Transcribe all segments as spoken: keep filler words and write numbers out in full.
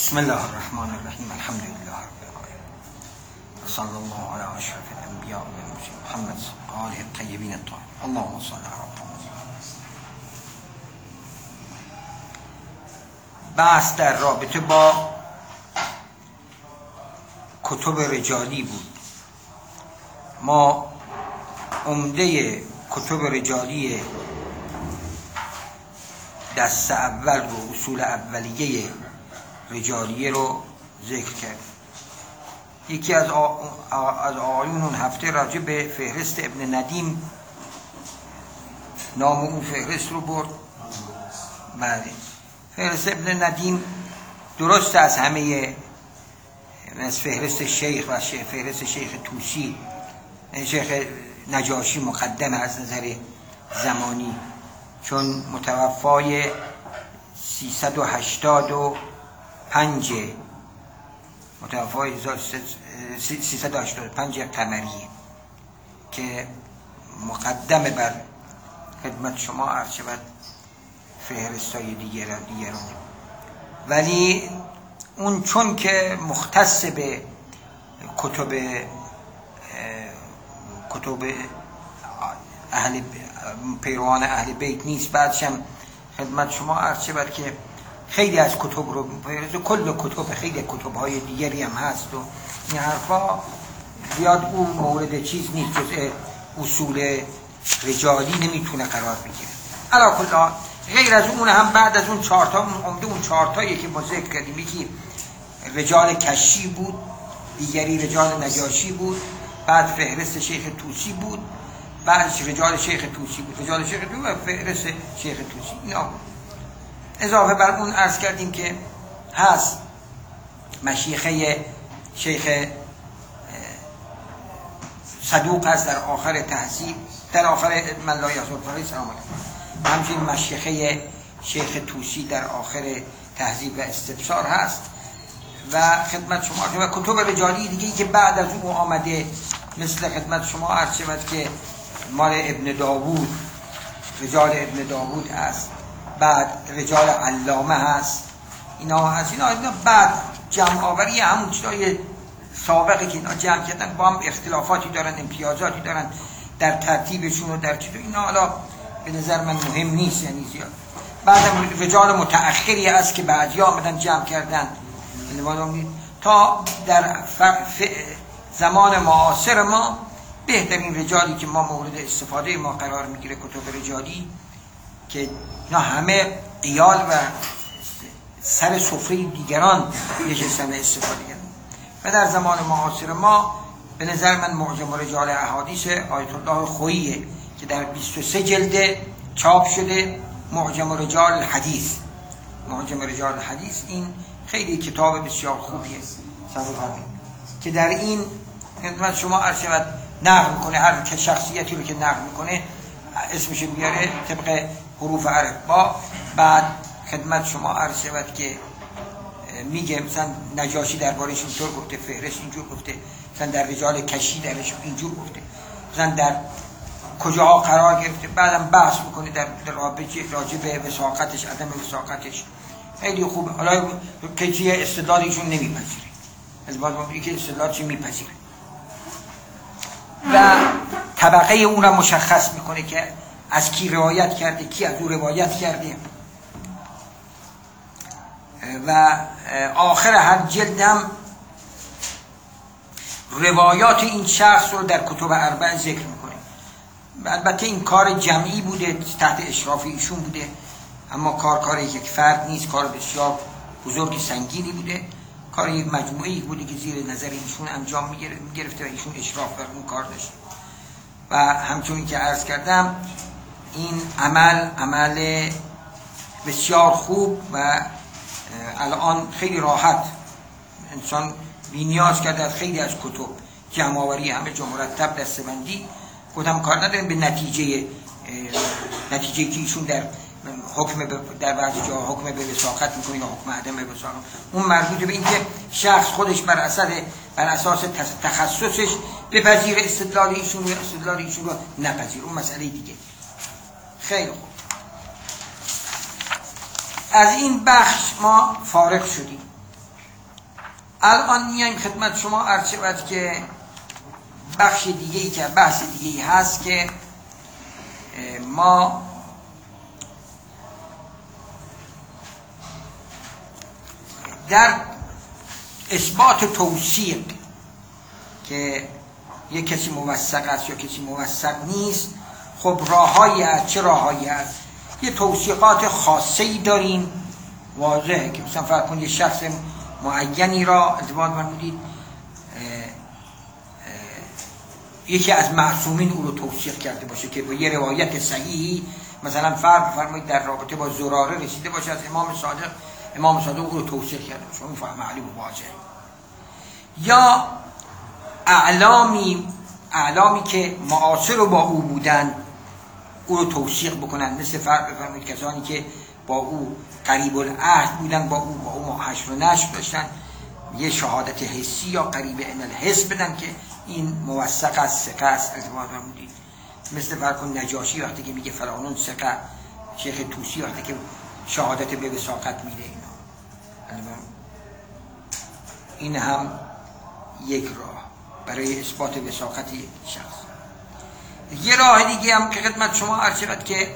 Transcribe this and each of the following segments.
بسم الله الرحمن الرحیم. الحمد لله رب العالمین و صلی الله علی اشرف الانبیاء و المرسلین محمد و آله الطیبین الطاهرین. اللهم صل علی محمد. بحث در رابطه با کتب رجالی بود. ما عمده کتب رجالی دست اول و اصول اولیه رجالیه رو ذکر کرد. یکی از از آقایون اون هفته راجع به فهرست ابن ندیم نام اون فهرست رو برد. بله، فهرست ابن ندیم درست از همه از فهرست شیخ و فهرست شیخ توسی، شیخ نجاشی مقدم از نظر زمانی، چون متوفای سیصد و هشتاد و پنج متوفای سیصد و هشتاد و پنج قمریه که مقدم بر خدمت شما عرض شود فهرستای دیگر دیگران. ولی اون چون که مختص به کتب کتب اهل پیروان اهل بیت نیست، بعدش هم خدمت شما عرض شود که خیلی از کتب رو کل کتب خیلی کتب های دیگری هم هست و این حرفا زیاد اون مورد چیز نیست، جزء اصول رجالی نمیتونه قرار بگیره. علا کل حال غیر از اون هم بعد از اون چهارتا عمده اون چهارتایی که ما ذکر کردیم، یکی رجال کشی بود، دیگری رجال نجاشی بود، بعد فهرست شیخ توسی بود، بعد رجال شیخ توسی بود، رجال شیخ توسی و فهرست شیخ توسی اینا بود. اضافه بر اون عرض کردیم که هست مشیخه شیخ صدوق هست در آخر تهذیب، در آخر من لا یحضر فقیه سلام علیکم، همچنین مشیخه شیخ توسی در آخر تهذیب و استبصار هست و خدمت شما و کتب رجالی دیگه که بعد از اون آمده، مثل خدمت شما عرض شود که مال ابن داوود، رجال ابن داوود هست، بعد رجال علامه هست، اینا هست. اینا, اینا بعد جمع آوری همون چیزای سابقه که اینا جمع کردن با هم اختلافاتی دارن، امتیازاتی دارن در ترتیبشون و در چیز. اینا حالا به نظر من مهم نیست، یعنی زیاد. بعدم رجال متأخری هست که بعدی آمدن جمع کردن تا در ف... ف... زمان معاصر ما بهترین رجالی که ما مورد استفاده ما قرار میگیره کتب رجالی که اینا همه ایال و سر سفره دیگران نشستن استفاده کردن. و در زمان معاصر ما به نظر من معجم رجال احادیث آیت الله خوییه که در بیست و سه جلد چاپ شده، معجم رجال الحدیث. معجم رجال الحدیث این خیلی کتاب بسیار خوبیه که در این خدمت شما عرض شود نقل میکنه، هر که شخصیتی رو که نقل میکنه اسمش میاره طبق حروف عرب با. بعد خدمت شما عرض شود که میگه مثلا نجاشی دربارش اینطور گفته، فهرست اینجور گفته، مثلا در رجال کشی درش اینجور گفته، مثلا در کجاها قرار گرفته. بعدم بحث میکنه در راجع به وثاقتش، عدم وثاقتش. خیلی خوبه. حالا کسی استدلال ایشون نمیپذیره، از بعد میگه که استدلالش میپذیره و طبقه اون را مشخص میکنه که از کی روایت کرده، کی از او روایت کرده و آخر هر جلد هم روایات این شخص رو در کتب اربع ذکر میکنه. البته این کار جمعی بوده، تحت اشراف ایشون بوده، اما کار کار یک فرد نیست، کار بسیار بزرگی سنگینی بوده، کار یک مجموعه‌ای بوده که زیر نظر ایشون انجام میگرفته و ایشون اشراف بر اون کار داشت. و همچنین که عرض کردم این عمل عمل بسیار خوب و الان خیلی راحت انسان بی‌نیاز کرده از خیلی از کتب جمع آوری همه جا مرتب دسته‌بندی خودم کار نداریم به نتیجه نتیجه که ایشون در حکم در بعضی جا حکم به وثاقت میکنه یا حکم عدم وثاقت، اون مربوط به اینکه شخص خودش بر اساس بر اساس تخصصش بپذیره استدلال ایشون و استدلال ایشون رو نپذیره، اون مسئله دیگه. خیلی خوب، از این بخش ما فارغ شدیم. الان میایم خدمت شما عرض شود که بخش دیگه ای که بحث دیگه ای هست که ما در اثبات توثیق که یک کسی موثق است یا کسی موثق نیست، خب راههایی هست. چه راههایی هست؟ یه توثیقات خاصه‌ای داریم، واضحه که مثلا فرض کنید یه شخص معینی را ارتباط فرمودید یکی از معصومین او رو توثیق کرده باشه که با یه روایت صحیحی مثلا فرض فرمایید در رابطه با زراره رسیده باشه از امام صادق، امام صادق او رو توثیق کرده باشه، اون فهم علی و واضح. یا اعلامی اعلامی که معاصر با او بودن او رو توثیق بکنن، مثل فرض فرمایید کسانی که با او قریب العهد بودن، با او با او حشر و نشر داشتن، یه شهادت حسی یا قریب ان الحس بدن که این موثق است، ثقه است، ارتباط فرمودید. مثل فرض نجاشی وقتی که میگه فلانون ثقه، شیخ طوسی وقتی که شهادت به وثاقت میده. اینا این هم یک راه برای اثبات وثاقت یک شخص. یه راه دیگه هم که خدمت شما عرض شد که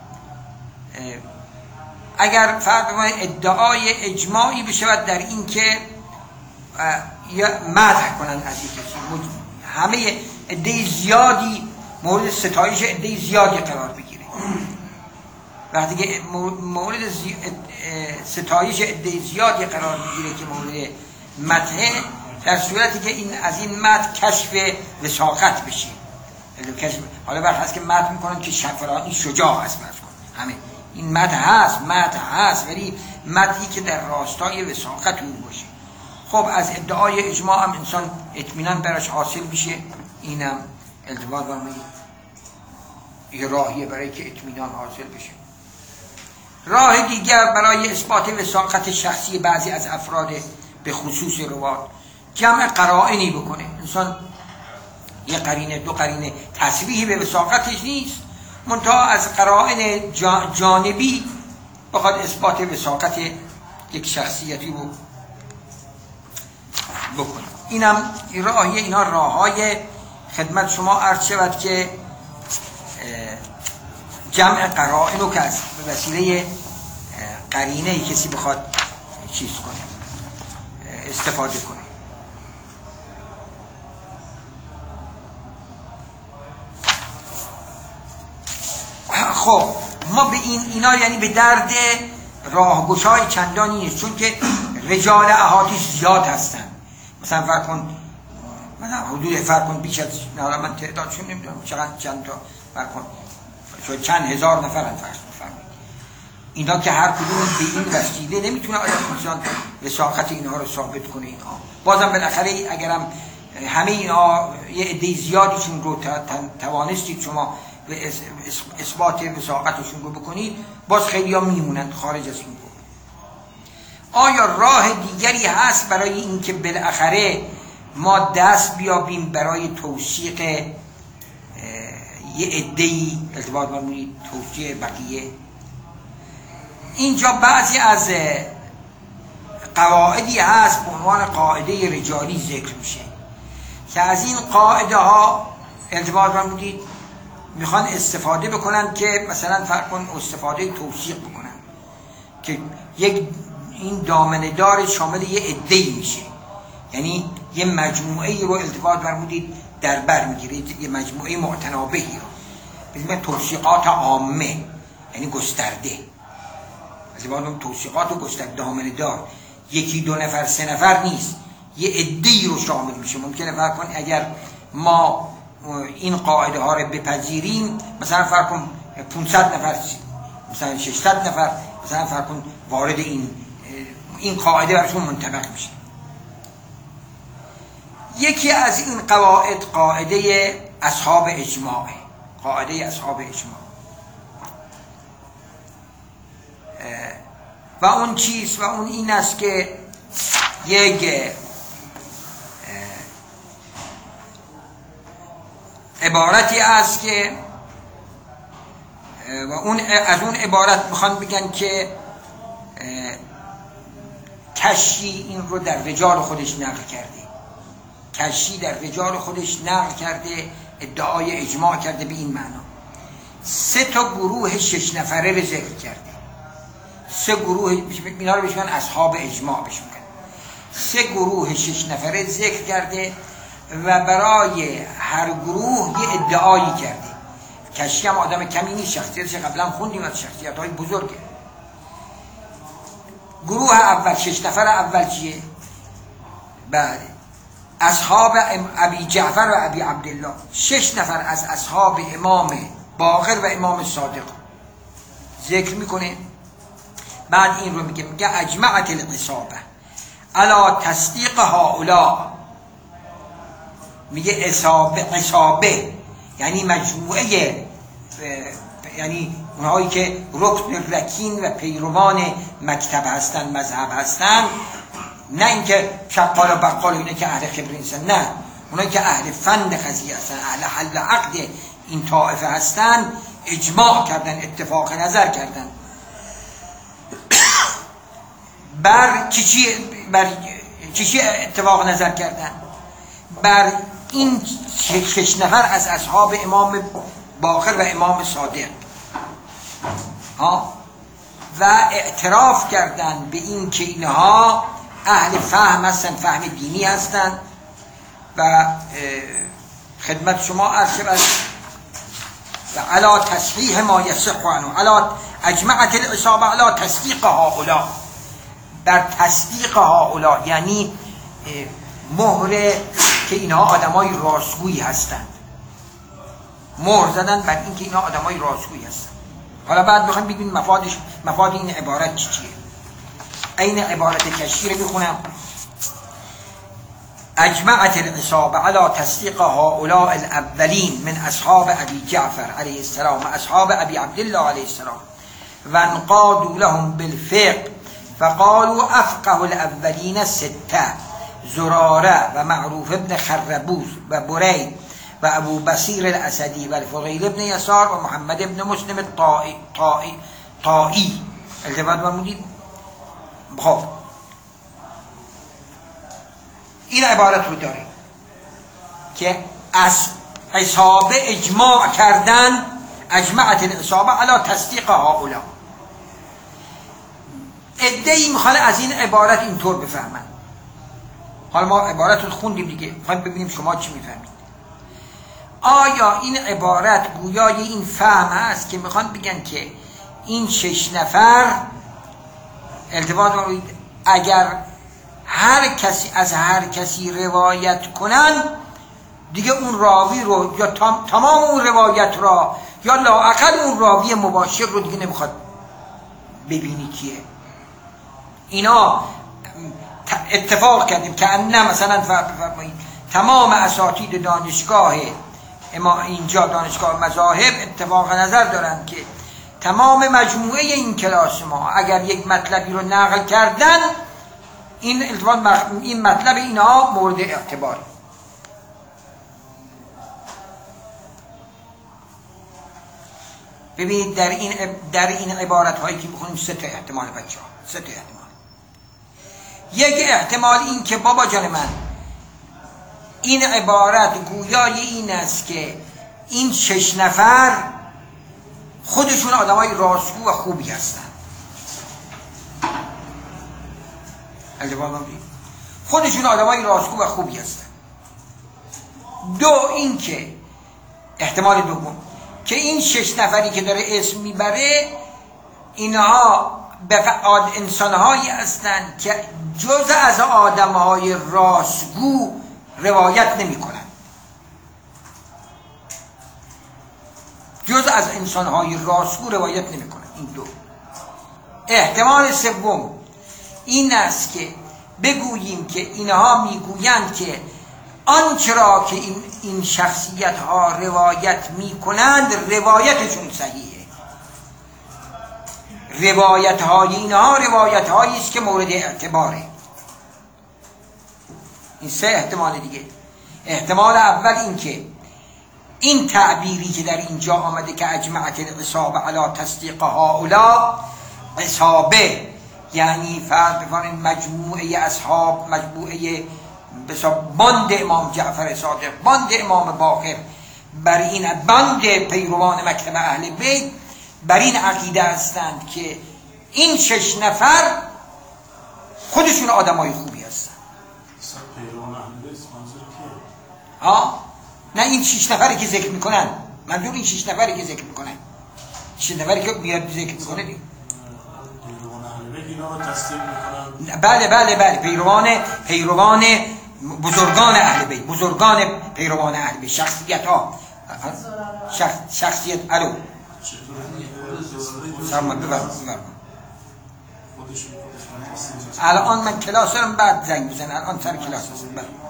اگر فرض کنید ادعای اجماعی بشود در این که یا مدح کنند از یک کسی، همه عده زیادی مورد ستایش عده زیادی قرار بگیره. وقتی که مورد زی... ستایش عده زیادی قرار بگیره که مورد مدحه، در صورتی که این از این مدح کشف وثاقت بشه. کشف... حالا وقت هست که مدح میکنن که فلانی شجاع هست، همه این مدح هست، مدح هست، ولی مدحی که در راستای وثاقت اون باشه. خب از ادعای اجماع هم انسان اطمینان براش حاصل میشه. اینم التفات برمید یه راهیه برای که اطمینان حاصل بشه. راه دیگر برای اثبات وثاقت شخصی بعضی از افراد به خصوص روات، جمع قرائنی بکنه. انسان یه قرینه دو قرینه تصریحی به وثاقتش نیست، منتها از قرائن جانبی بخواد اثبات وثاقت یک شخصیتی رو بکنه. اینم راهیه. اینا راههای خدمت شما عرض شود که جمع قرائن رو که از به وسیله قرینه کسی بخواد چیز کنه، استفاده کنه. خب ما به این اینا یعنی به درد راهگشای چندانی نیست، چون که رجال احادیث زیاد هستن. مثلا فرض کن مثلا حدود فرض کن بیش از حالا من تعدادشون نمیدونم چقدر چند تا فرض کن شاید چند هزار نفر فرض بفرمایید. اینا که هر کدوم به این وسیله نمیتونه آیا انسان وثاقت اینها رو ثابت کنه. اینها بازم بالاخره اگرم همه اینا یه عده زیادیشون رو توانستید شما به اثبات وثاقتشون رو بکنید، باز خیلی ها میمونند خارج از این رو. آیا راه دیگری هست برای اینکه بالاخره ما دست بیابیم برای توثیق یه عده‌ای ارتباط برمونید توثیق بقیه؟ اینجا بعضی از قواعدی هست به عنوان قاعده رجالی ذکر میشه که از این قاعده ها ارتباط برمونید میخوان استفاده بکنن که مثلا فرض کن استفاده توثیق بکنن که یک این دامنه دار شامل یه عده‌ای میشه، یعنی یه مجموعه رو التفات فرمودید در بر میگیرید، یه مجموعه معتنابهی رو به اسم توثیقات عامه، یعنی گسترده. التفات توثیقات و گسترده دامنه دار، یکی دو نفر سه نفر نیست، یه عده‌ای رو شامل میشه. ممکنه فرض کن اگر ما این قاعده ها رو بپذیریم، مثلا فرض کن پانصد نفر، مثلا ششصد نفر مثلا فرض کن وارد این این قاعده برشون منطبق میشه. یکی از این قواعد قاعده اصحاب اجماع، قاعده اصحاب اجماع و اون چیز و اون این است که یک عبارتی است که و اون از اون عبارت میخوان بگن که کشی این رو در رجال خودش نقل کرده. کشی در رجال خودش نقل کرده، ادعای اجماع کرده به این معنا. سه تا گروه شش نفره رو ذکر کرده. سه گروه اینا رو بهشون اصحاب اجماع بهشون کرده. سه گروه شش نفره ذکر کرده و برای هر گروه یه ادعایی کرده. کشی هم آدم کمی نیست، شخصیتش قبلا خوندیم از شخصیت‌های بزرگه. گروه اول شش نفر اول چیه؟ بله اصحاب ابی جعفر و ابی عبدالله، شش نفر از اصحاب امام باقر و امام صادق ذکر میکنه. بعد این رو میگه میگه اجمعت العصابه علی تصدیق هؤلاء. میگه عصابه عصابه یعنی مجموعه، یعنی اونهایی که رکن رکین و پیروان مکتب هستن، مذهب هستن، نه اینکه شقال و بقال اینه که اهل خبر نیستن، نه اونایی که اهل فن قضیه هستن، اهل حل عقد این طائفه هستن، اجماع کردن، اتفاق نظر کردن بر چی بر چی اتفاق نظر کردن بر این شش نفر از اصحاب امام باقر و امام صادق ها، و اعتراف کردن به این که اینها اهل فهم هستن، فهم دینی هستن. و خدمت شما عرض شد و علا تصحیح ما یصح عنه، علا اجمعت العصابه علا تصدیق هؤلاء، بر تصدیق هؤلاء یعنی مهر که اینها آدمای راستگویی هستند، مهر زدن بر این که اینها آدمای راستگویی هستند. حالا بعد میخوایم ببینیم مفادش، مفاد این عبارت چی چیه. این عبارت کشی رو میخونم. اجمعت العصابه علی تصدیق هؤلاء الاولین من اصحاب ابی جعفر علیه السلام و اصحاب ابی عبدالله علیه السلام و انقادوا لهم بالفقه فقالوا افقه الاولین سته زراره و معروف ابن خربوز و برید و ابو بصیر الاسدی و الفضیل ابن یسار و محمد ابن مسلم الطائی طائی طائی التفات فرمودید. خب این عبارت رو داره که از عصابه اجماع کردن، اجمعت العصابه علی تصدیق هؤلاء. عده‌ای میخوان از این عبارت اینطور بفهمن. حالا ما عبارت رو خوندیم دیگه، میخوایم ببینیم شما چی میفهمید. آیا این عبارت گویای این فهم هست که میخوان بگن که این شش نفر التفات رو اگر هر کسی از هر کسی روایت کنن دیگه اون راوی رو یا تمام اون روایت را یا لااقل اون راوی مباشر رو دیگه نمیخواد ببینی کیه. اینا اتفاق کردیم که نه مثلا فرمایید تمام اساتید دانشگاه اما اینجا دانشگاه مذاهب اتفاق نظر دارن که تمام مجموعه این کلاس ما اگر یک مطلبی رو نقل کردن این این مطلب اینها مورد اعتبار. ببینید در این در این عبارت هایی که میخونیم سه تا احتمال بچه‌ها، سه تا احتمال. یک احتمال این که بابا جان من این عبارت گویای این است که این شش نفر خودشون آدمای راستگو و خوبی هستن. خودشون آدمای راستگو و خوبی هستن. دو این که احتمال دوم که این شش نفری که داره اسم میبره اینها انسانهایی هستند که جز از آدمهای راستگو روایت نمی کنن، جز از انسانهای راستگو روایت نمی کنن. این دو. احتمال سوم این است که بگوییم که اینها میگویند که آنچه را که این, این شخصیت ها روایت می کنند روایتشون صحیحه. روایت های اینها روایت هایی است که مورد اعتباره. این سه احتمال دیگه. احتمال اول این که این تعبیری که در اینجا آمده که اجمعت العصابه علی تصدیق هؤلاء، عصابه یعنی فرض بکنید مجموعه اصحاب، مجموعه باند امام جعفر صادق، باند امام باقر، بر این باند پیروان مکتب اهل بیت بر این عقیده هستند که این شش نفر خودشون آدمای خوبی هستند. پیروان اهل بیت منظور کیه؟ ها؟ نه این شش نفری که ذکر میکنن، منظور این شش نفری که ذکر میکنن، شش نفری که میاد ذکر میکنه دیگه. پیروان اهل بیت اینا رو تصدیق میکنن؟ بله بله بله، پیروان پیروان بزرگان اهل بیت، بزرگان پیروان اهل بیت، شخصیت ها، شخص شخصیت الو سلام ببرم الان من کلاس دارم، بعد زنگ بزن، الان سر کلاس هستم.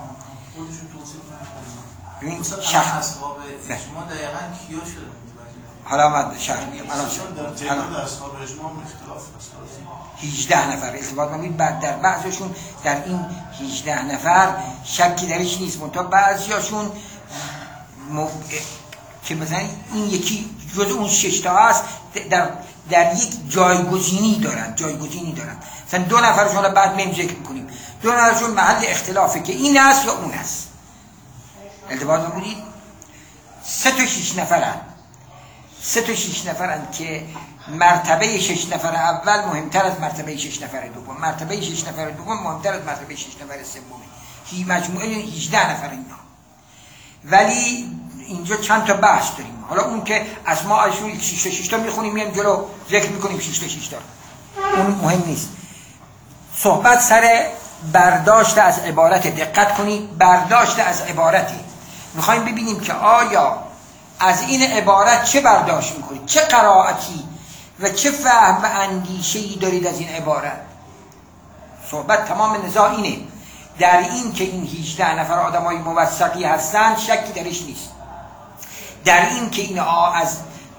ببین شخص اصحاب اجماع دقیقاً کیا شده؟ حالا من شرح میگم. الان در تعداد اصحاب اجماع اختلاف هست. هجده نفر ارتباط می‌کنید، بعد در بعضیشون در این هجده نفر شکی درش نیست، منتها بعضیاشون م... که مثلا این یکی جز اون شش تا هست در در یک جایگزینی دارن، جایگزینی دارن. مثلا دو نفرشون رو بعد می‌ذکر ذکر می‌کنیم، دو نفرشون محل اختلافه که این است یا اون است. التباط می‌کنید. سه تا شش نفرن، سه تا شش نفرن که مرتبه شش نفر اول مهمتر از مرتبه شش نفر دوم، مرتبه شش نفر دوم مهمتر از مرتبه شش نفر سومه. هی مجموعه هجده نفر اینا. ولی اینجا چند تا بحث داریم. حالا اون که اسماء اشون شش تا شش تا میخونیم میام جلو ذکر میکنیم شش تا شش تا. اون مهم نیست. صحبت سر برداشت از عبارت، دقت کنید، برداشت از عبارتی. میخوایم ببینیم که آیا از این عبارت چه برداشت میکنید، چه قرائتی و چه فهم و اندیشه‌ای دارید از این عبارت. صحبت تمام نزاع اینه در این که این هجده نفر آدمای موثقی هستند، شکی درش نیست. در این که اینها از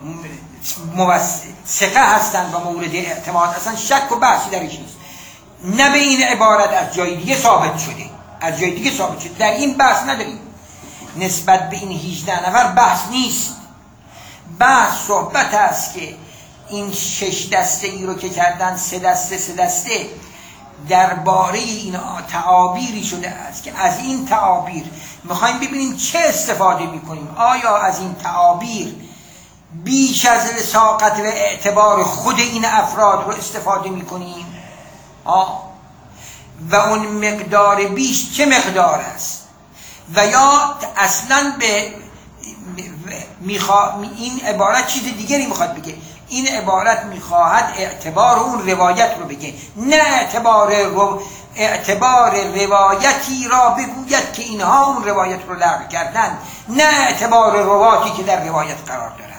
موثقه هستند و مورد اعتماد هستند، شک و بحثی درش نیست. نه به این عبارت از جای دیگه ثابت شده، از جای دیگه ثابت شده، در این بحث نداریم. نسبت به این هجده نفر بحث نیست. بحث صحبت است که این شش دسته ای رو که کردن سه دسته سه دسته درباره این تعابیری شده است که از این تعابیر میخوایم ببینیم چه استفاده میکنیم. آیا از این تعابیر بیش از لساقت و اعتبار خود این افراد رو استفاده میکنیم؟ آه. و اون مقدار بیش چه مقدار است؟ و یا اصلا به میخوا... این عبارت چیز دیگری میخواد بگه. این عبارت میخواهد اعتبار اون روایت رو بگه، نه اعتبار رو... اعتبار روایتی را بگوید که اینها اون روایت رو لغو کردن، نه اعتبار رواتی که در روایت قرار دارن.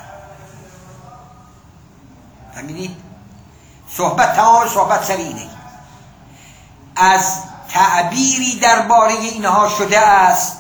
فهمیدید؟ صحبت تمام صحبت سر اینه. از تعبیری درباره اینها شده است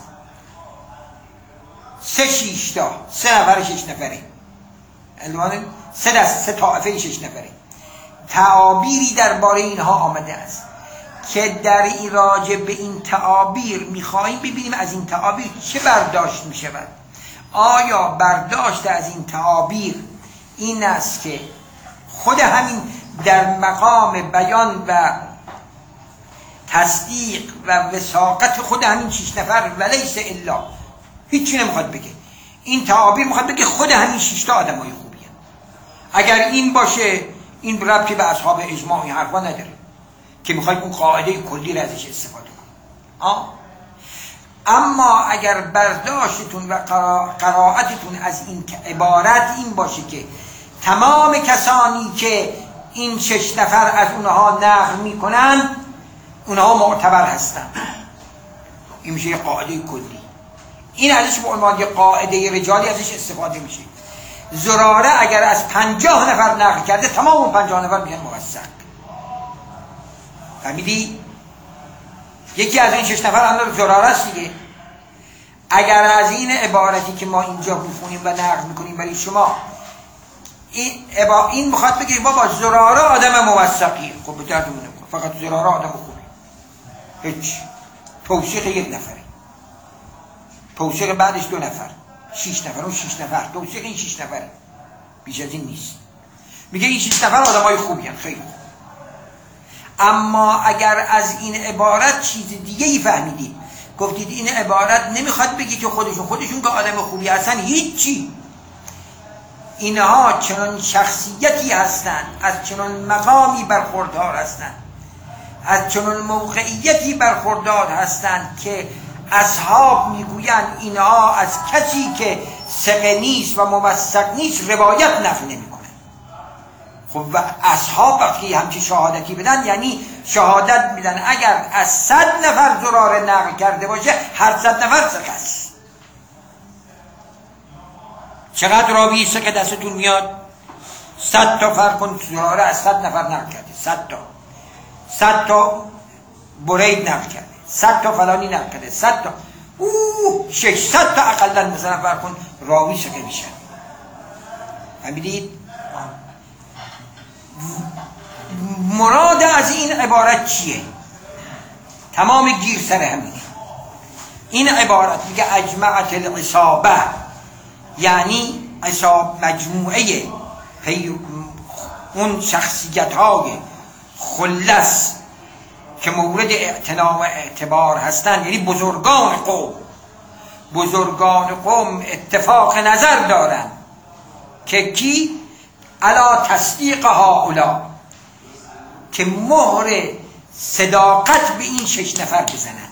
سه شیشتا، سه نفر شش نفره، الوان سه دست، سه طائفه شش نفره. تعابیری درباره اینها آمده است که در این راجع به این تعابیر میخواهیم ببینیم از این تعابیر چه برداشت میشود. آیا برداشت از این تعابیر این است که خود همین در مقام بیان و تصدیق و وثاقت خود همین شش نفر ولیس الا، هیچی نمیخواد بگه. این تعابیر میخواد بگه خود همین شش تا آدمای خوبی هست. اگر این باشه این ربطی به اصحاب اجماع این حرفا نداره که میخواید اون قاعده کلی را ازش استفاده کنید. آه. اما اگر برداشتتون و قرائتتون از این عبارت این باشه که تمام کسانی که این شش نفر از اونها نقل میکنن اونها معتبر هستن، این میشه یه قاعده کلی. این ازش به عنوان یه قاعده رجالی ازش استفاده میشه. زراره اگر از پنجاه نفر نقل کرده تمام اون پنجاه نفر میگن موثق. فهمیدی؟ یکی از این شش نفر هم زراره است دیگه. اگر از این عبارتی که ما اینجا میخونیم و نقل میکنیم برای شما این عبا... این میخواد بگه بابا زراره آدم موثقیه، خب به درد نمیخوره، فقط زراره آدم خوبه، هیچ. توثیق یک نفره، توثیق بعدش دو نفر، شش نفر، اون شش نفر، توثیق این شش نفره، بیش از این نیست. میگه این شش نفر آدمای خوبی هستند، خیلی خوب. اما اگر از این عبارت چیز دیگه ای فهمیدید، گفتید این عبارت نمیخواد بگی که خودشون خودشون که آدم خوبی هستن، هیچی، اینها چنان شخصیتی هستند، از چنان مقامی برخوردار هستند، از چنان موقعیتی برخوردار هستند که اصحاب میگویند اینها از کسی که ثقه نیست و موثق نیست روایت نقل نمیکنن. خب و اصحاب وقتی همچی شهادتی بدن یعنی شهادت میدن اگر از صد نفر زراره نقل کرده باشه هر صد نفر ثقه است. چقدر راوی ثقه دستتون میاد؟ صد تا فرق کن زراره از صد نفر نقل کرده، صد تا صد تا برید نقل کرده، صد تا فلانی نقل کرده، صد تا اوه ششصد تا اقلا مثلا فرق کن راوی ثقه میشه. فهمیدید؟ مراد از این عبارت چیه؟ تمام گیر سر همینه. این عبارت میگه اجمعت العصابه، یعنی عصاب مجموعه اون شخصیت های خلص که مورد اعتنا و اعتبار هستند، یعنی بزرگان قوم. بزرگان قوم اتفاق نظر دارن که کی؟ علا تصدیق هؤلاء، که مهر صداقت به این شش نفر بزنن.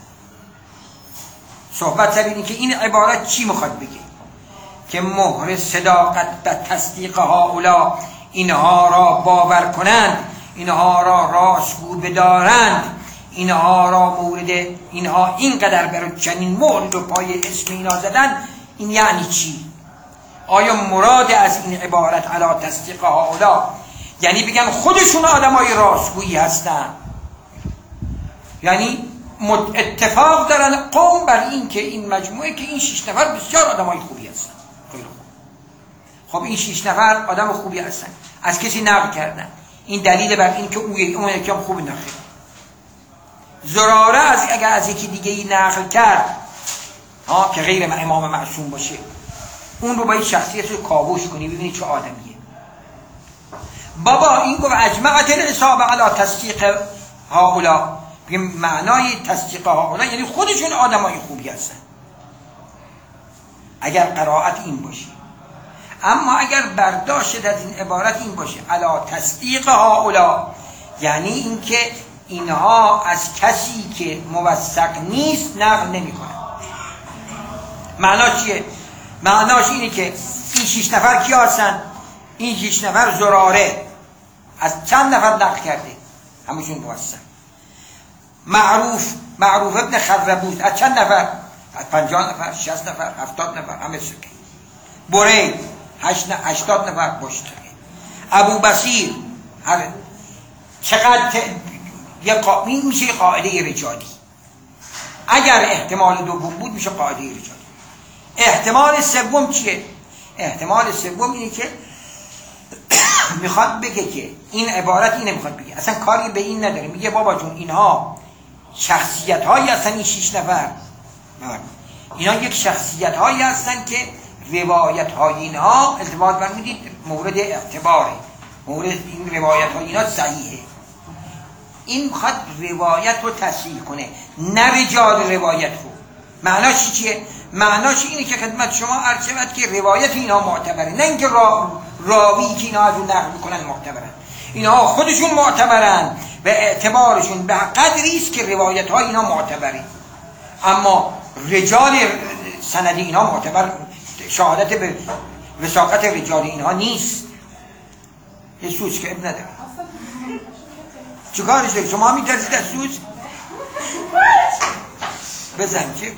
صحبت سر اینه که این عبارت چی میخواد بگه؟ که مهر صداقت به تصدیق هؤلاء، اینها را باور کنند، اینها را راستگو بدارند، اینها را مورد اینها اینقدر برای چنین مهر رو پای اسم اینا زدن. این یعنی چی؟ آیا مراد از این عبارت علا تصدیق هؤلاء یعنی بگن خودشون آدمای راستگویی هستن؟ یعنی اتفاق دارن قوم بر این که این مجموعه که این شش نفر بسیار آدمای خوبی هستن. خیلی خوب. خب این شش نفر آدم خوبی هستن، از کسی نقل کردن، این دلیل بر این که اون یکی هم خوب نقل. زراره از اگر از یکی دیگه ای نقل کرد ها که غیر امام معصوم باشه، اون رو با این شخصیت رو کاوش کنی ببینی چه آدمیه. بابا این گفت اجمعت العصابه علی تصدیق هؤلاء، معنای تصدیق هؤلاء یعنی خودشون آدمای خوبی هستن اگر قرائت این باشه. اما اگر برداشت از این عبارت این باشه علی تصدیق هؤلاء یعنی اینکه اینها از کسی که موثق نیست نقل نمی‌کنن. معناش چیه؟ معناش اینه که این شش نفر کی هستن؟ این شش نفر زراره از چند نفر نقل کرده؟ همشون موثق. معروف معروف ابن خربوس از چند نفر؟ از پنجاه نفر، شصت نفر، هفتاد نفر، همه سکه. برید هشتاد نفر باشد. ابو بصیر چقدر یه قا... این میشه قاعده رجالی. اگر احتمال دوم بود میشه قاعده رجالی. احتمال سوم چیه؟ احتمال سوم اینه که میخواد بگه که این عبارت اینه میخواد بگه اصلا کاری به این نداره. میگه بابا جون اینها شخصیت هایی هستن، این شش نفر اینا یک شخصیت هایی هستن که روایت های اینها التفات برمیدید مورد اعتباره، مورد این روایت های اینها صحیحه. این میخواد روایت رو تصحیح کنه نه رجال روایت رو. معناش چیه؟ معناش اینه که خدمت شما عرض شود که روایت اینها معتبره، نه اینکه را... راوی که اینها از اون نقل میکنن معتبرن. اینها خودشون معتبرن و اعتبارشون به قدری است که روایت های اینها معتبره، اما رجال سند اینها معتبر، شهادت به وثاقت رجال اینها نیست. یه سوز که اب نداره. چیکارش داری؟ شما میترسید از سوز؟ بزن چه؟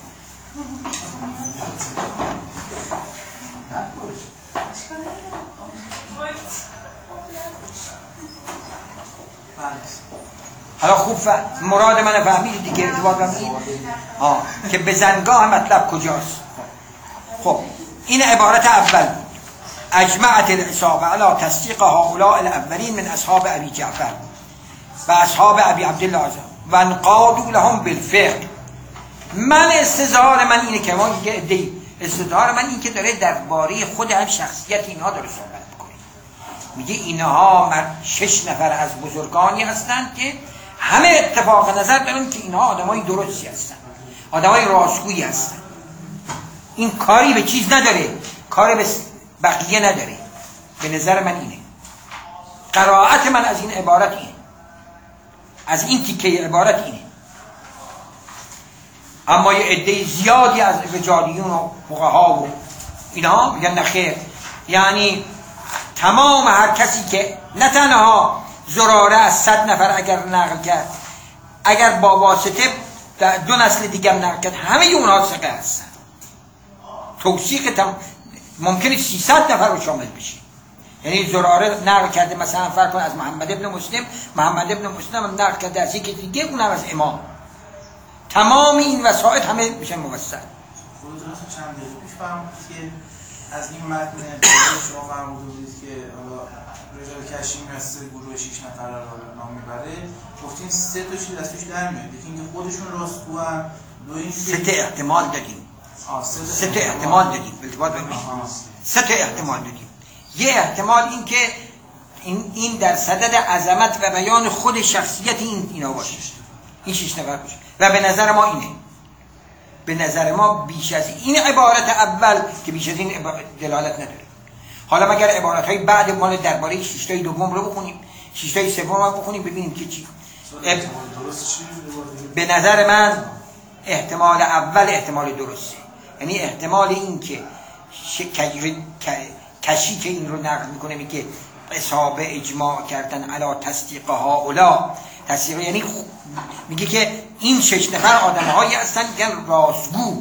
حالا خوب فهم. مراد من فهمید دیگه، ارتباط فهمید آه که بزنگاه مطلب کجاست. خب این عبارت اول اجمعت العصابه علی تصدیق هؤلاء الاولین من اصحاب ابی جعفر و اصحاب ابی عبدالله و انقادوا لهم بالفقه. من استظهار من اینه که ما یه استظهار من این که داره درباره خود هم شخصیت اینها داره صحبت میکنه. میگه اینها شش نفر از بزرگانی هستند که همه اتفاق نظر دارن که اینها آدمای درستی هستن، آدمای راستگویی هستن. این کاری به چیز نداره، کاری به بقیه نداره. به نظر من اینه قرائت من از این عبارت اینه، از این تیکه عبارت اینه. اما یه عده زیادی از رجالیون و فقها و اینها میگن نخیر، یعنی تمام هر کسی که نه تنها زراره از صد نفر اگر نقل کرد، اگر با واسطه دو نسل دیگه نقل کرد، همه اونها ثقه هستن. توثیق تم... ممکنه سیصد نفر رو شامل بشه. یعنی زراره نقل کرده مثلا فرض کن از محمد ابن مسلم، محمد ابن مسلم هم نقل کرده از یکی دیگه، اونم از امام. تمام این وسائط همه میشن موثق. خودتون چند دقیقه پیش فهمید که از این متن بالا شما فرموده بودید که حالا رجال کشیم از سه گروه شش نفر رو نام میبره، گفتین سه تا چیز از توش در میاد، یکی اینکه خودشون راستگوان، دو اینکه سه تا احتمال دادیم. آه سه تا سه تا احتمال دادیم. بالتباط سه تا احتمال دادیم. یه احتمال این که این این در صدد عظمت و بیان خود شخصیت این اینا باشه، این شش نفر باشه. و به نظر ما اینه، به نظر ما بیش از این عبارت اول که بیش از این دلالت نداره. حالا مگر عبارت‌های بعد مال درباره شیشتای دوم رو بخونیم، شیشتای سوم رو بخونیم ببینیم که چی. به نظر من احتمال اول احتمال درسته، یعنی احتمال این که کشی که این رو نقل میکنه میگه اصحابه اجماع کردن علا تصدیق هؤلاء، تصدیق یعنی میگه که این شش نفر آدم‌هایی هستن که راستگو،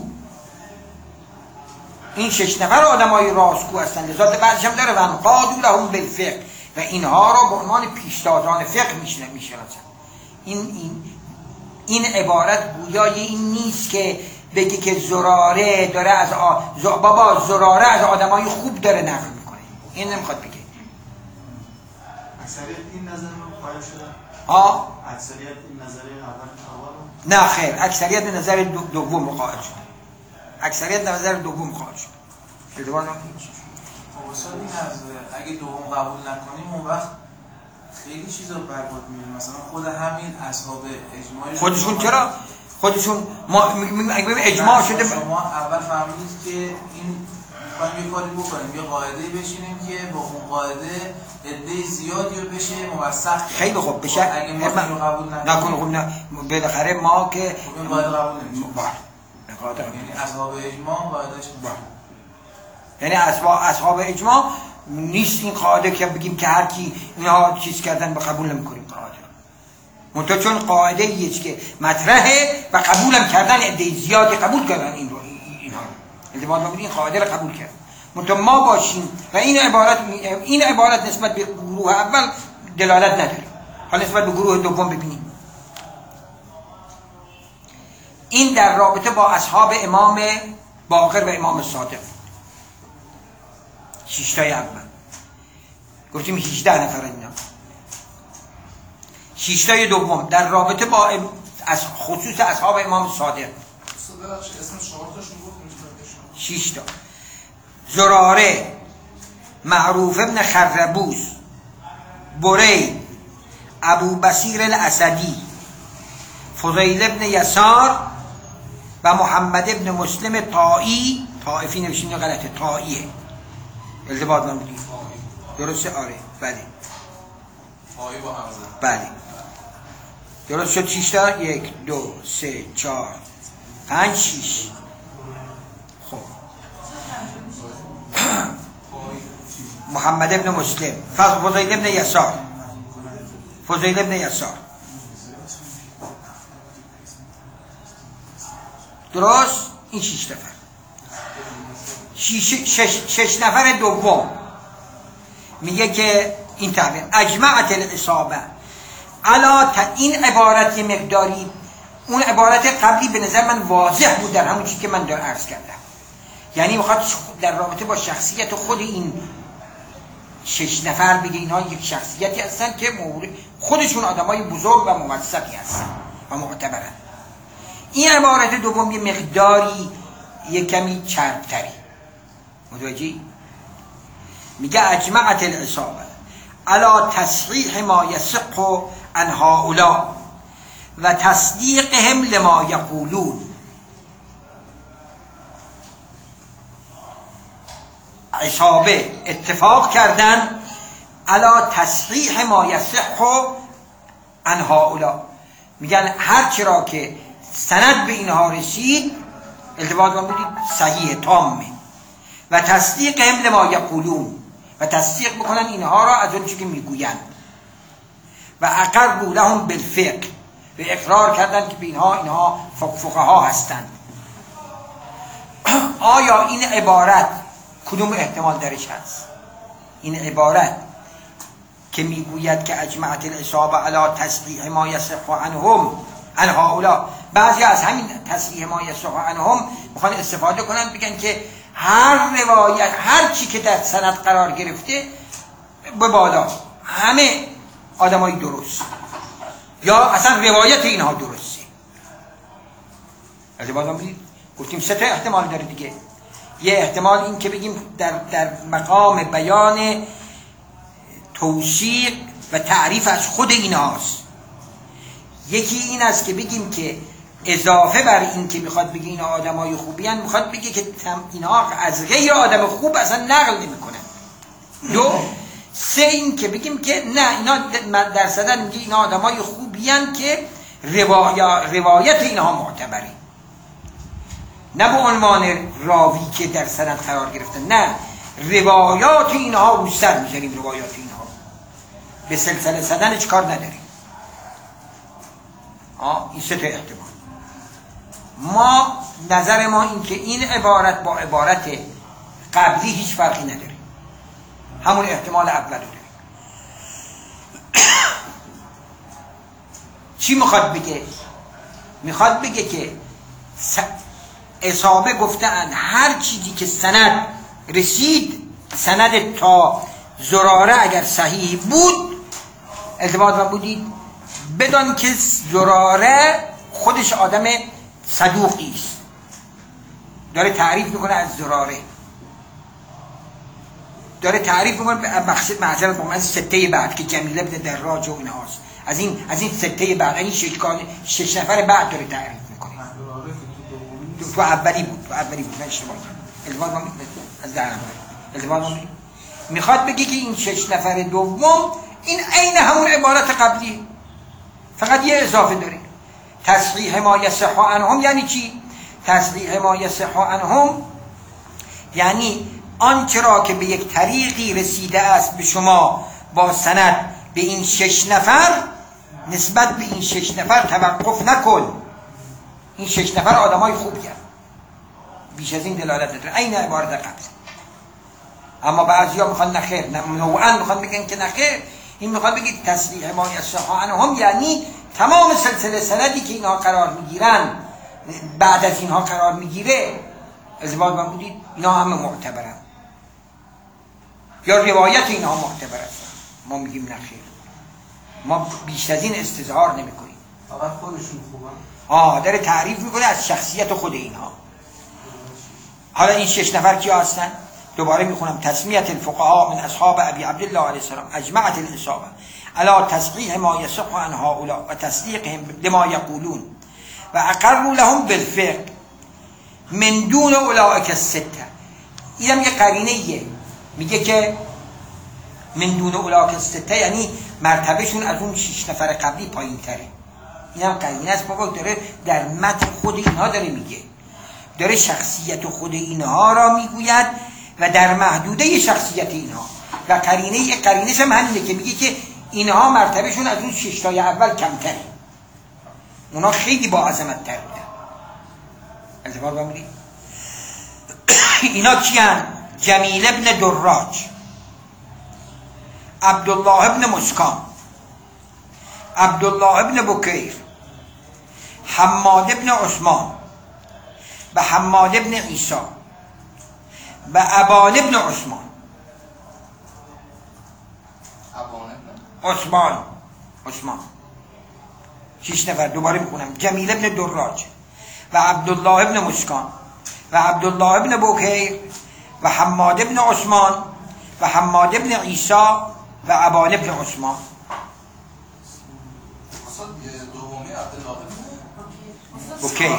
این شش نفر آدم‌های راستگو هستن. لذات بعدش هم داره و انقادوا لهم بالفقه، و اینها را به عنوان پیشتازان فقه میشناسن. این این این عبارت گویای این نیست که بگه که زراره داره از آ... ز... بابا زراره از آدمای خوب داره نقل میکنه، این نمیخواد بگه. اکثریت این نظر رو قائل شدن؟ ها؟ اکثریت این نظریه اول اول؟ نه خیر، اکثریت نظر دو... دوم رو قائل شد. اکثریت نظر دوم قائل شد. ادوار نمیشه. خب اصلا این از اگه دوم قبول نکنیم اون وقت خیلی چیزا برباد میشه. مثلا خود همین اصحاب اجماع خودشون چرا خودشون ما اگه اجماع شده شما اول فهمیدید که این میخوایم یه کاری بکنیم، یه قاعده بشینیم که با اون قاعده عده زیادی رو بشه موثق. خیلی خوب بشه. اگه ما اینو قبول نکنیم خب نه بالاخره ما که این قاعده قبول نمیشه. قاعده یعنی اصحاب اجماع قاعدهش با یعنی اصحاب اصحاب اجماع نیست این قاعده که بگیم که هر کی اینها چیز کردن به قبول نمی‌کنیم قاعده. منتها چون قاعده ایه که مطرحه و قبولم کردن عده زیادی قبول کردن این رو اینها التماس ما این قاعده رو قبول کرد. منتها ما باشیم و این عبارت این عبارت نسبت به گروه اول دلالت نداره. حالا نسبت به گروه دوم ببینیم. این در رابطه با اصحاب امام باقر و امام صادق شیشتای اول گفتیم هجده نفر اینا. شیشتای دوم در رابطه با از خصوص اصحاب امام صادق اسم چهار تاشون گفتیم شیشتا: زراره، معروف ابن خربوس، برید، ابو بصیر الاسدی، فضیل ابن یسار و محمد ابن مسلم طائی. طائفی نوشین غلطه، طائیه. التباط من بودیم درسته؟ آره بله طائی با حمزه بله درست شد. شیشتا، یک دو سه چهار پنج شیش. خب محمد ابن مسلم، فضیل ابن یسار، فضیل ابن یسار درست. این شیش نفر. شش, شش, شش نفر دوم میگه که این تعبیر اجمعت الاصابه علا ت... این عبارت مقداری اون عبارت قبلی به نظر من واضح بود در همون چیزی که من دارم عرض کردم. یعنی میخواد در رابطه با شخصیت خود این شش نفر بگه اینها یک شخصیتی هستن که خودشون آدمای بزرگ و موثقی هستن و معتبرن. این عبارت دوم یه مقداری یه کمی چربتری. متوجهی؟ میگه اجمعت الاصابه علی تصحیح ما یصح عن هؤلاء و تصدیقهم لما یقولون. اصحابه اتفاق کردن علی تصحیح ما یصح عن هؤلاء، میگن هر چرا که سند به اینها رسید التباط ما بودید صحیح تامه و تصدیق هم لما یقولون و تصدیق بکنن اینها را از اون چی که میگویند و اقروا لهم بالفقه و اقرار کردن که به اینها اینها فقها هستند. آیا این عبارت کدوم احتمال درش هست؟ این عبارت که میگوید که اجمعت الاصابه علی تصحیح ما یصح عنهم عن هؤلاء، بعضی از همین تصحیح ما یصح عنهم میخوان استفاده کنن بگن که هر روایت هر چی که در سند قرار گرفته به بالا همه آدمای درست یا اصلا روایت اینها درسته. از بعد ما گفتیم سه تا احتمال داره دیگه. یه احتمال این که بگیم در در مقام بیان توثیق و تعریف از خود اینهاست. یکی این است که بگیم که اضافه بر این که میخواد بگه اینا آدمای خوبی هستند، میخواد بگه که اینها از غیر آدم خوب اصلا نقل نمیکنن. دو سه این که بگیم که نه اینا در صدر میگه اینا آدمای خوبی هستند که روایت اینها معتبره، نه به عنوان راوی که در سند قرار گرفتن، نه روایات اینها رو سر میذاریم. روایات اینها به سلسله سدن چکار نداریم. آه این سه تا احتمال. ما نظر ما این که این عبارت با عبارت قبلی هیچ فرقی نداره، همون احتمال اول رو داره. چی میخواد بگه؟ میخواد بگه که اصحابه گفتن هر چیزی که سند رسید، سند تا زراره اگر صحیح بود ارتباط ما بودید، بدان که زراره خودش آدم صدوقی است. داره تعریف میکنه از زراره، داره تعریف میکنه مقصد معذرت با من سته بعد که جمیله ابن دراج و اینهاست، از این از این سته بعد، این شش شش نفر بعد داره تعریف میکنه. تو اولی بود، تو اولی بود من اشتباه کردم. التباط ما از ده نفر التباط ما میخواد بگه که این شش نفر دوم این عین همون عبارت قبلی، فقط یه اضافه داره. تصحیح ما یصح عنهم یعنی چی؟ تصحیح ما یصح عنهم یعنی آنچه را که به یک طریقی رسیده است به شما با سند به این شش نفر، نسبت به این شش نفر توقف نکن. این شش نفر آدمای خوبی هستند، بیش از این دلالت نداره، عین عبارت قبل. اما بعضیا میخوان نخیر، نوعا میخوان بگن که نخیر، این میخواد بگید تصحیح ما یصح عنهم یعنی تمام سلسله سندی که اینها قرار میگیرن بعد از اینها قرار میگیره ازباد من بودید اینا همه معتبرن یا روایت اینها معتبر است. ما میگیم نخیر، ما بیش از این استظهار نمی کنیم. فقط خودشون خوبن. آه داره تعریف میکنه از شخصیت خود اینها. حالا این شش نفر کیا هستن؟ دوباره میخونم. تسمیت الفقهاء من اصحاب ابی عبدالله علیه السلام اجمعت الاصابه علی تصحیح ما یصح عن هؤلاء و تصدیقهم لما یقولون و اقروا لهم بالفقه من دون اولئک السته. اینم یه قرینه ایه، میگه که من دون اولئک السته یعنی مرتبهشون از اون شش نفر قبلی پایین تره. اینم قرینه است. بابا داره در متن خود اینها داره میگه، داره شخصیت خود اینها را میگوید و در محدوده شخصیت اینها. و قرینه یه قرینه هم همینه که میگه که اینها مرتبهشون از اون شش تای اول کمتره، اونا خیلی با عظمت تر بودن. اعتبار بمونید. اینا کیان؟ جمیل ابن دراج، عبدالله ابن مسکان، عبدالله ابن بکیر، حماد ابن عثمان و حماد ابن عیسی و ابان ابن عثمان. عثمان عثمان شش نفر. دوباره میخونم. جمیل ابن دراج و عبدالله ابن مسکان و عبدالله ابن بکیر و حماد ابن عثمان و حماد ابن عیسی و ابان ابن عثمان. دومی عبدالله اوکی.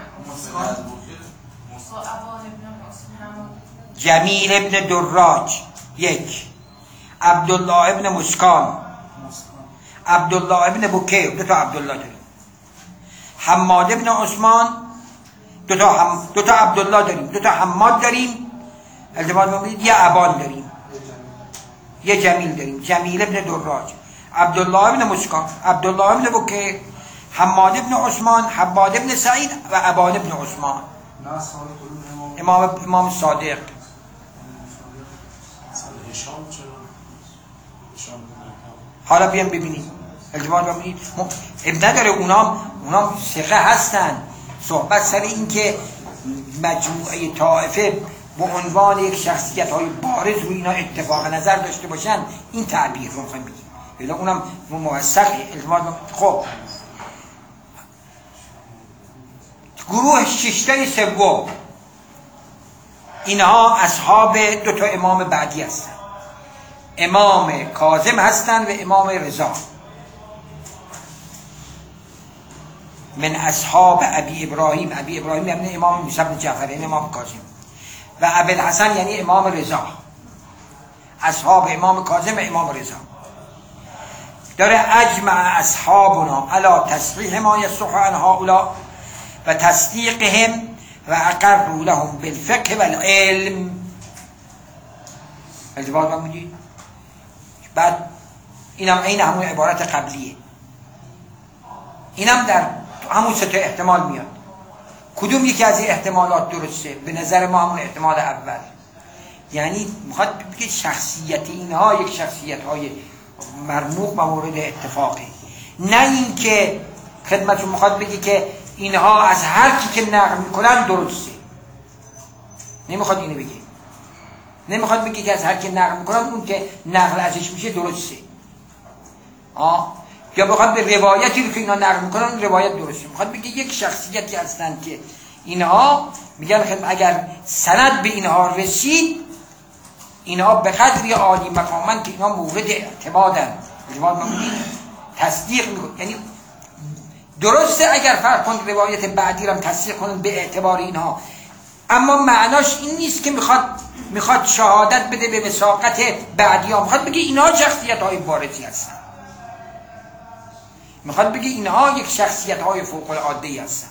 جمیل ابن دراج یک، عبدالله ابن مسکان، عبدالله ابن بکیر، دو تا عبدالله داریم. حماد ابن عثمان، دو تا هم دو تا عبدالله داریم، دو تا حماد داریم، التفات ببینید، یه ابان داریم، یه جمیل داریم. جمیل ابن دراج، عبدالله ابن مسکان، عبدالله ابن بکیر، حماد ابن عثمان، حباد ابن سعید و ابان ابن عثمان. امام امام صادق. حالا بیان ببینید، التفات ببینید، اب نداره، اونام اونام ثقه هستن. صحبت سر این که مجموعه طائفه به عنوان یک شخصیت های بارز روی اینا اتفاق نظر داشته باشن، این تعبیر رو میخوایم بگیم، ولی اونم موثقه. التفات خب گروه ششته سوم، اینها اصحاب دو تا امام بعدی هستن، امام کاظم هستن و امام رضا. من اصحاب ابی ابراهیم، ابی ابراهیم یعنی امام موسی بن جعفر، یعنی امام کاظم، و ابی الحسن یعنی امام رضا. اصحاب امام کاظم و امام رضا. داره اجمع اصحابنا علی تصحیح ما یصح عن هؤلاء و تصدیقهم و اقروا لهم بالفقه والعلم. التفات بمونید. بعد اینم این همون عبارت قبلیه، اینم در همون سه تا احتمال میاد. کدوم یکی از این احتمالات درسته؟ به نظر ما همون احتمال اول. یعنی میخواد بگه شخصیت اینها یک شخصیت های مرموق و مورد اتفاقه، نه این که خدمتشون میخواد بگه که اینها از هر کی که نقل میکنن درسته. نمیخواد اینو بگه، نمیخواد بگه که از هر کی نقل میکنن اون که نقل ازش میشه درسته. آه یا بخواد به روایتی رو که اینا نقل میکنن روایت درسته. میخواد بگه یک شخصیتی هستن که اینها میگن اگر سند به اینها رسید، اینها به قدری عالی مقامن که اینها مورد اعتمادن. اعتماد میکنید، تصدیق میکنید، یعنی درسته اگر فرق کن روایت بعدی رو تصدیق کنن به اعتبار اینها، اما معناش این نیست که میخواد میخواد شهادت بده به وثاقت بعدی ها. میخواد بگه اینها شخصیت های بارزی هستن، میخواد بگه اینها یک شخصیت های فوق العاده هستن.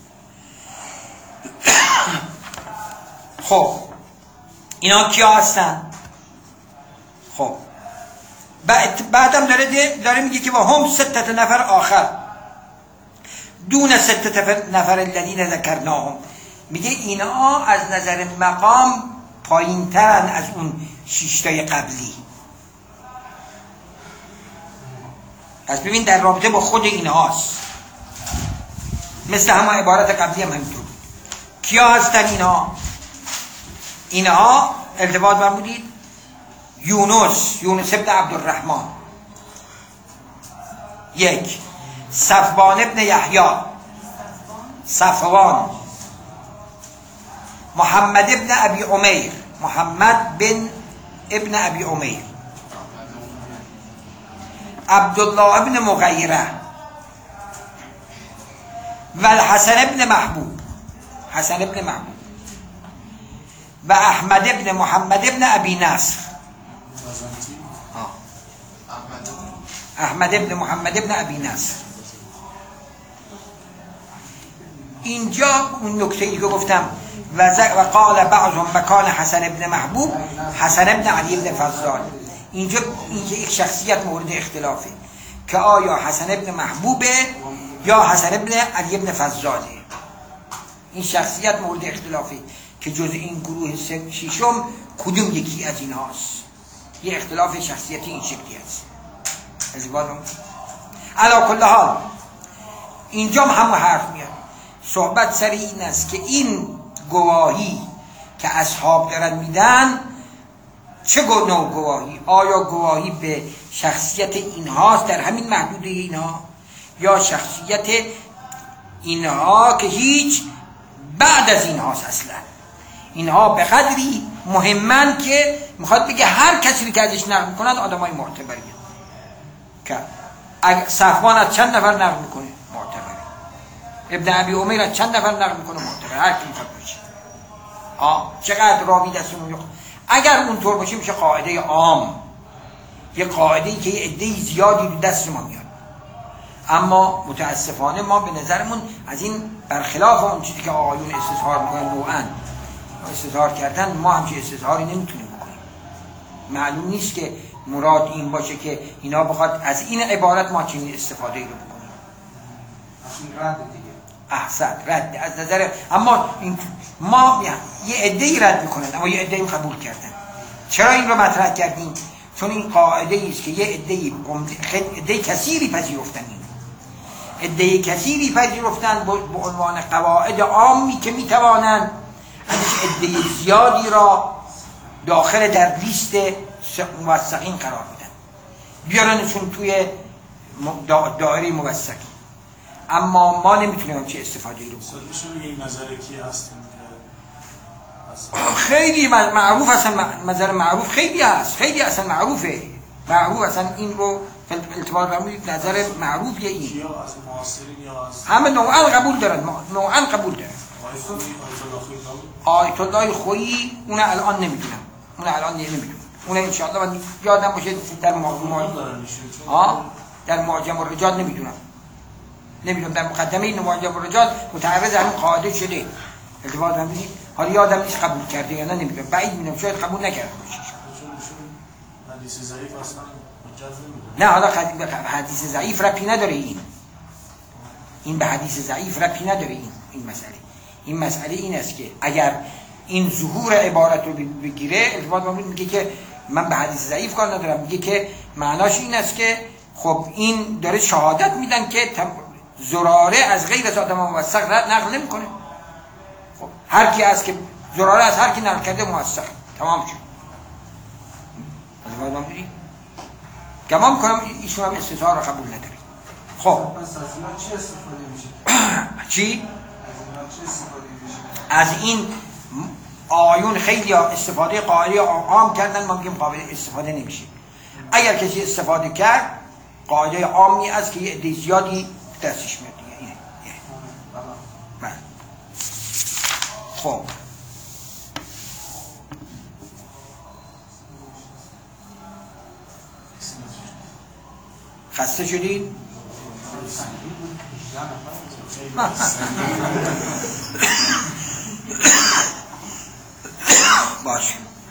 خب اینا کیا هستن؟ خب بعد بعدم داره داره میگه که با هم سته نفر آخر دون سته نفر الذین ذکرناهم، میگه اینا از نظر مقام پایین ترن از اون شیشتای قبلی. پس ببین در رابطه با خود اینهاست، مثل همه عبارت قبلی هم همینطور. کیا هستن اینا؟ اینها التفات فرمودید یونس، یونس ابن عبدالرحمن یک، صفوان ابن یحیی، صفوان، محمد ابن ابی عمیر، محمد بن ابن ابی عمیر، عبدالله ابن مغیره و الحسن ابن محبوب، حسن ابن محبوب و احمد ابن محمد ابن ابی نصر، احمد ابن محمد ابن ابی نصر. اینجا اون نکته‌ای که گفتم و قال بعضهم مکان حسن ابن محبوب حسن ابن علی ابن فضال، اینجا اینجا یک شخصیت مورد اختلافه که آیا حسن ابن محبوبه یا حسن ابن علی ابن فضاله. این شخصیت مورد اختلافه که جز این گروه ششم کدوم یکی از این هاست. یه اختلاف شخصیتی این شکلی هست. علا کل حال اینجا هم حرف میاد، صحبت سر این است که این گواهی که اصحاب دارن میدن چه نوع گواهی؟ آیا گواهی به شخصیت اینهاست در همین محدوده اینها، یا شخصیت اینها که هیچ بعد از اینهاست اصلا؟ اینها به قدری مهمن که میخواد بگه هر کسی که ازش نقل میکنن آدمای معتبریه. که صفوان از چند نفر نقل میکنه معتبره، ابن ابی عمر از چند نفر نقل میکنه معتبره، هر کی میخواد باشه. آه چقدر راوی دستمون میخواد. اگر اونطور باشه میشه قاعده عام، یه قاعده ای که یه عده زیادی رو دست ما میاد. اما متاسفانه ما به نظرمون از این برخلاف اون چیزی که آقایون استظهار میکنن نوعاً استظهار کردن، ما همچه استظهاری نمیتونیم بکنیم. معلوم نیست که مراد این باشه که اینا بخواد از این عبارت ما چنین استفاده ای رو بکنیم. رد دیگه احسن رد از نظر، اما این ما یه عده‌ای رد میکنن اما یه عده‌ای قبول کردن. چرا این رو مطرح کردیم؟ چون این قاعده است که یه عده‌ای عده کثیری پذیرفتن، این عده کثیری پذیرفتن به عنوان قواعد عامی که میتوانند ازش عده زیادی را داخل در لیست موثقین قرار بدن، بیارنشون توی دایره موثقین. اما ما نمیتونیم چه استفاده ای رو بکنیم. میشه این نظر کی هست؟ خیلی معروف، اصلا نظر معروف خیلی هست، خیلی اصلا معروفه، معروف اصلا این رو التباط فرمودید نظر معروفیه این. یا از معاصرین یا از همه نوعا قبول دارن، نوعا قبول دارن. آیت الله خویی اون الان نمیدونم، اون الان نمیدونم، اون ان شاء الله من یادم باشه در معجم ها در معجم الرجال نمیدونم نمیدونم در مقدمه معجم الرجال متعرض همین قاعده شده التباط فرمودید. حالا یادم نیست قبول کرده یا نه نمیدونم، بعید میدونم شاید قبول نکرده باشه. حدیث ضعیف اصلا حجت نمیدونه. نه حالا حدیث ضعیف ربطی نداره، این این به حدیث ضعیف ربطی نداره. این این مسئله این مسئله این است که اگر این ظهور عبارت رو بگیره التباط فرمودید میگه که من به حدیث ضعیف کار ندارم، میگه که معناش این است که خب این داره شهادت میدن که زراره از غیر از آدم موثق نقل نمیکنه. خب هر کی است که زراره از هر کی نقل کرده موثق، تمام شد. التباط فرمودید گمان میکنم ایشون هم استظهار رو قبول نداره. خب پس از اینا چی استفاده میشه؟ چی؟ از اینا چی استفاده میشه؟ از این آیون خیلی استفاده قاعده عام کردن، ما میگیم قابل استفاده نمیشه. اگر کسی استفاده کرد قاعده عامی است که یه عده زیادی دستش میاد دیگه. اینه بله. خب خسته شدید؟ باشه.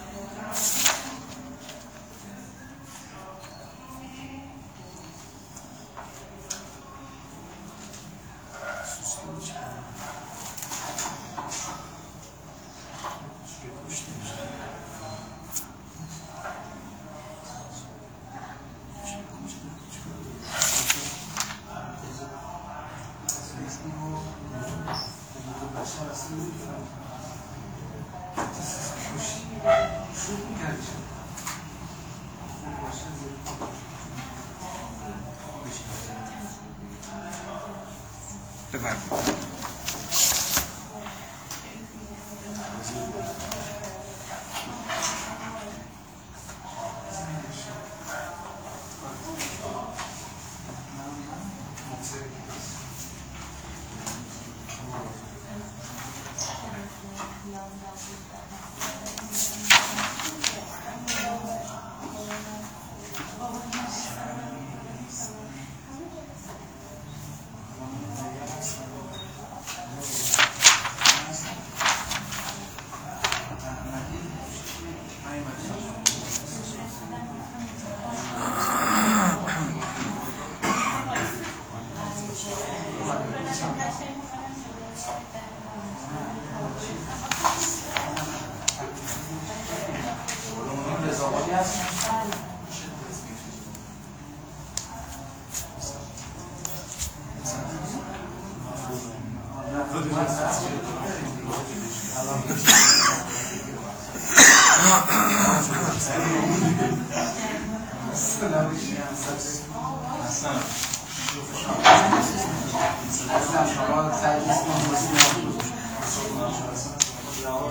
بفرمایید.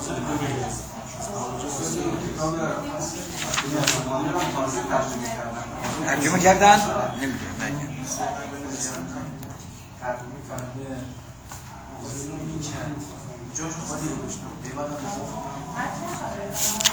حاضر ببینید ترجمه کردن؟ نمیدونم نگم جاش خالی رو داشتم